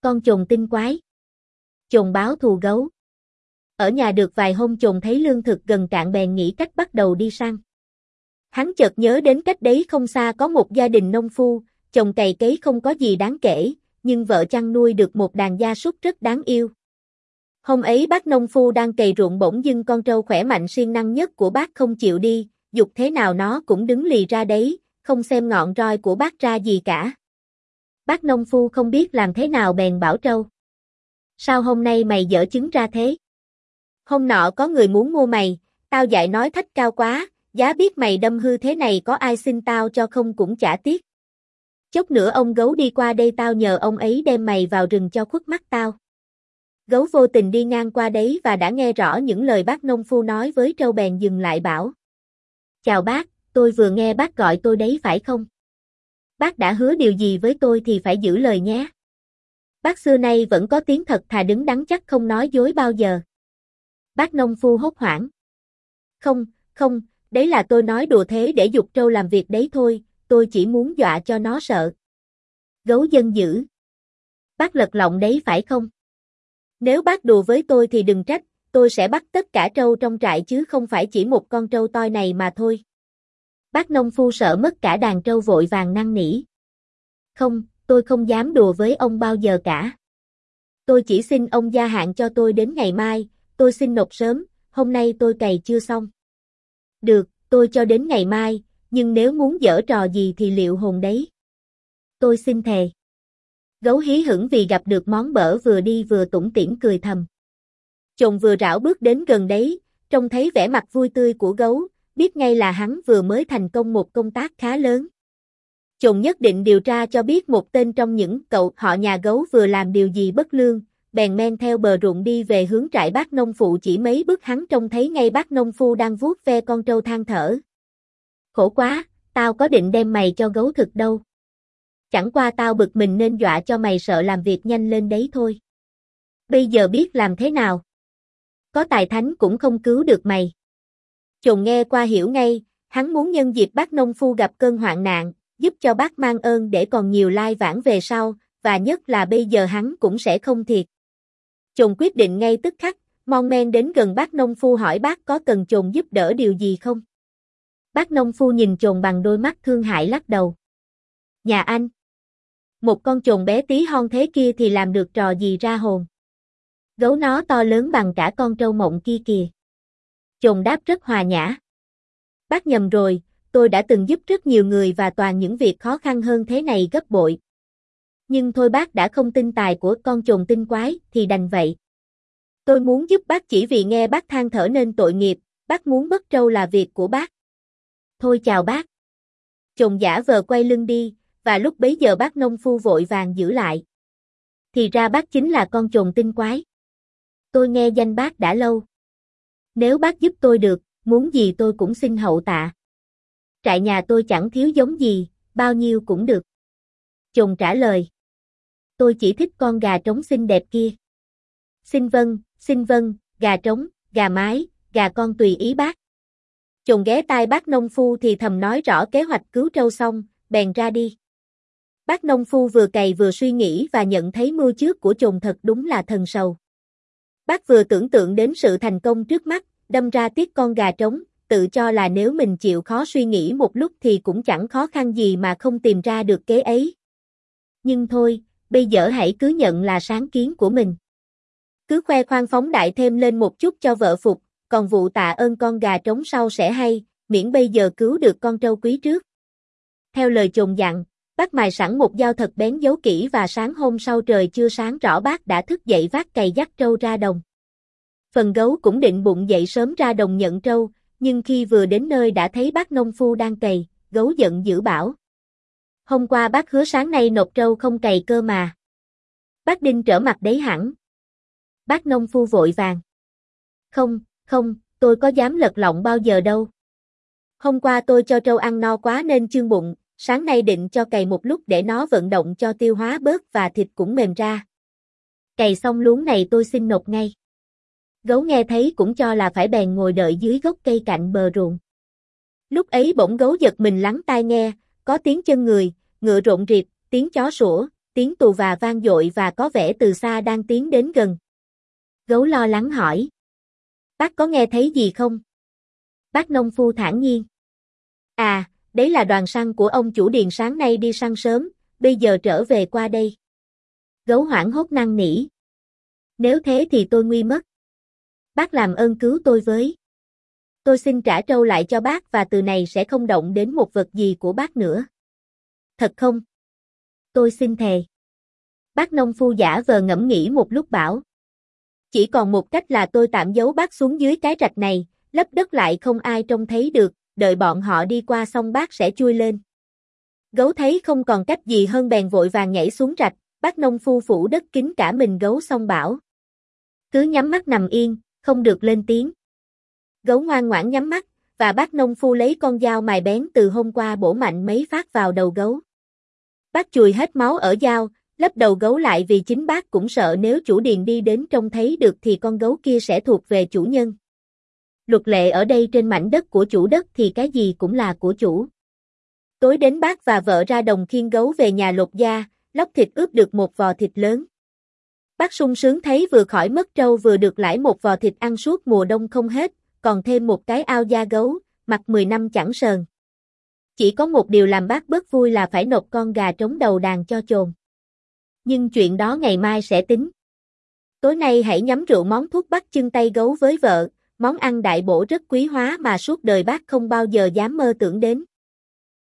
Con chồn tinh quái. Chồn báo thù gấu. Ở nhà được vài hôm chồn thấy lương thực gần cạn bèn nghĩ cách bắt đầu đi săn. Hắn chợt nhớ đến cách đấy không xa có một gia đình nông phu, chồng cày cấy không có gì đáng kể, nhưng vợ chăn nuôi được một đàn gia súc rất đáng yêu. Hôm ấy bác nông phu đang cày ruộng bỗng dưng con trâu khỏe mạnh siêng năng nhất của bác không chịu đi, giục thế nào nó cũng đứng lì ra đấy, không xem ngọn roi của bác ra gì cả. Bác nông phu không biết làm thế nào bèn bảo trâu. Sao hôm nay mày dở trứng ra thế? Hôm nọ có người muốn mua mày, tao dạy nói thách cao quá, giá biết mày đâm hư thế này có ai xin tao cho không cũng chả tiếc. Chốc nữa ông gấu đi qua đây tao nhờ ông ấy đem mày vào rừng cho khuất mắt tao. Gấu vô tình đi ngang qua đấy và đã nghe rõ những lời bác nông phu nói với trâu bèn dừng lại bảo. Chào bác, tôi vừa nghe bác gọi tôi đấy phải không? Bác đã hứa điều gì với tôi thì phải giữ lời nhé. Bác xưa nay vẫn có tiếng thật thà đứng đắn chắc không nói dối bao giờ. Bác nông phu hốt hoảng. Không, đấy là tôi nói đùa thế để giục trâu làm việc đấy thôi, tôi chỉ muốn dọa cho nó sợ. Gấu giận dữ. Bác lật lọng đấy phải không? Nếu bác đùa với tôi thì đừng trách, tôi sẽ bắt tất cả trâu trong trại chứ không phải chỉ một con trâu toi này mà thôi. Bác nông phu sợ mất cả đàn trâu vội vàng năn nỉ. Không, tôi không dám đùa với ông bao giờ cả. Tôi chỉ xin ông gia hạn cho tôi đến ngày mai, tôi xin nộp sớm, hôm nay tôi cày chưa xong. Được, tôi cho đến ngày mai, nhưng nếu muốn giở trò gì thì liệu hồn đấy. Tôi xin thề. Gấu hí hửng vì gặp được món bở vừa đi vừa tủm tỉm cười thầm. Chồn vừa rảo bước đến gần đấy, trông thấy vẻ mặt vui tươi của gấu, biết ngay là hắn vừa mới thành công một công tác khá lớn. Chồn nhất định điều tra cho biết một tên trong những cậu họ nhà gấu vừa làm điều gì bất lương, bèn men theo bờ ruộng đi về hướng trại bác nông phụ. Chỉ mấy bước hắn trông thấy ngay bác nông phu đang vuốt ve con trâu than thở. Khổ quá, tao có định đem mày cho gấu thực đâu. Chẳng qua tao bực mình nên dọa cho mày sợ làm việc nhanh lên đấy thôi. Bây giờ biết làm thế nào? Có tài thánh cũng không cứu được mày. Chồn nghe qua hiểu ngay, hắn muốn nhân dịp bác nông phu gặp cơn hoạn nạn, giúp cho bác mang ơn để còn nhiều lai vãng về sau, và nhất là bây giờ hắn cũng sẽ không thiệt. Chồn quyết định ngay tức khắc, mon men đến gần bác nông phu hỏi bác có cần chồn giúp đỡ điều gì không? Bác nông phu nhìn chồn bằng đôi mắt thương hại lắc đầu. Nhà anh, một con chồn bé tí hon thế kia thì làm được trò gì ra hồn. Gấu nó to lớn bằng cả con trâu mộng kia kìa. Chồn đáp rất hòa nhã. Bác nhầm rồi, tôi đã từng giúp rất nhiều người và toàn những việc khó khăn hơn thế này gấp bội. Nhưng thôi bác đã không tin tài của con chồn tinh quái thì đành vậy. Tôi muốn giúp bác chỉ vì nghe bác than thở nên tội nghiệp, bác muốn mất trâu là việc của bác. Thôi chào bác. Chồn giả vờ quay lưng đi, và lúc bấy giờ bác nông phu vội vàng giữ lại. Thì ra bác chính là con chồn tinh quái. Tôi nghe danh bác đã lâu. Nếu bác giúp tôi được, muốn gì tôi cũng xin hậu tạ. Trại nhà tôi chẳng thiếu giống gì, bao nhiêu cũng được. Chồn trả lời. Tôi chỉ thích con gà trống xinh đẹp kia. Xin vâng, gà trống, gà mái, gà con tùy ý bác. Chồn ghé tai bác nông phu thì thầm nói rõ kế hoạch cứu trâu xong, bèn ra đi. Bác nông phu vừa cày vừa suy nghĩ và nhận thấy mưu trước của chồn thật đúng là thần sầu. Bác vừa tưởng tượng đến sự thành công trước mắt, đâm ra tiếc con gà trống, tự cho là nếu mình chịu khó suy nghĩ một lúc thì cũng chẳng khó khăn gì mà không tìm ra được kế ấy. Nhưng thôi, bây giờ hãy cứ nhận là sáng kiến của mình. Cứ khoe khoang phóng đại thêm lên một chút cho vợ phục, còn vụ tạ ơn con gà trống sau sẽ hay, miễn bây giờ cứu được con trâu quý trước. Theo lời chồn dặn, bác mài sẵn một dao thật bén giấu kỹ và sáng hôm sau trời chưa sáng rõ bác đã thức dậy vác cày dắt trâu ra đồng. Phần gấu cũng định bụng dậy sớm ra đồng nhận trâu, nhưng khi vừa đến nơi đã thấy bác nông phu đang cày, gấu giận dữ bảo. Hôm qua bác hứa sáng nay nộp trâu không cày cơ mà. Bác Đinh trở mặt đấy hẳn. Bác nông phu vội vàng. Không, tôi có dám lật lọng bao giờ đâu. Hôm qua tôi cho trâu ăn no quá nên chương bụng, sáng nay định cho cày một lúc để nó vận động cho tiêu hóa bớt và thịt cũng mềm ra. Cày xong luống này tôi xin nộp ngay. Gấu nghe thấy cũng cho là phải bèn ngồi đợi dưới gốc cây cạnh bờ ruộng. Lúc ấy bỗng gấu giật mình lắng tai nghe, có tiếng chân người, ngựa rộn rịp, tiếng chó sủa, tiếng tù và vang dội và có vẻ từ xa đang tiến đến gần. Gấu lo lắng hỏi. Bác có nghe thấy gì không? Bác nông phu thản nhiên. À, đấy là đoàn săn của ông chủ Điền sáng nay đi săn sớm, bây giờ trở về qua đây. Gấu hoảng hốt năn nỉ. Nếu thế thì tôi nguy mất. Bác làm ơn cứu tôi với. Tôi xin trả trâu lại cho bác và từ này sẽ không động đến một vật gì của bác nữa. Thật không? Tôi xin thề. Bác nông phu giả vờ ngẫm nghĩ một lúc bảo. Chỉ còn một cách là tôi tạm giấu bác xuống dưới cái rạch này, lấp đất lại không ai trông thấy được, đợi bọn họ đi qua xong bác sẽ chui lên. Gấu thấy không còn cách gì hơn bèn vội vàng nhảy xuống rạch, bác nông phu phủ đất kín cả mình gấu xong bảo. Cứ nhắm mắt nằm yên, không được lên tiếng. Gấu ngoan ngoãn nhắm mắt, và bác nông phu lấy con dao mài bén từ hôm qua bổ mạnh mấy phát vào đầu gấu. Bác chùi hết máu ở dao, lấp đầu gấu lại vì chính bác cũng sợ nếu chủ Điền đi đến trông thấy được thì con gấu kia sẽ thuộc về chủ nhân. Luật lệ ở đây trên mảnh đất của chủ đất thì cái gì cũng là của chủ. Tối đến bác và vợ ra đồng khiêng gấu về nhà lột da, lóc thịt ướp được một vò thịt lớn. Bác sung sướng thấy vừa khỏi mất trâu vừa được lãi một vò thịt ăn suốt mùa đông không hết, còn thêm một cái ao da gấu, mặc 10 năm chẳng sờn. Chỉ có một điều làm bác bớt vui là phải nộp con gà trống đầu đàn cho chồn. Nhưng chuyện đó ngày mai sẽ tính. Tối nay hãy nhắm rượu món thuốc bắc chân tay gấu với vợ, món ăn đại bổ rất quý hóa mà suốt đời bác không bao giờ dám mơ tưởng đến.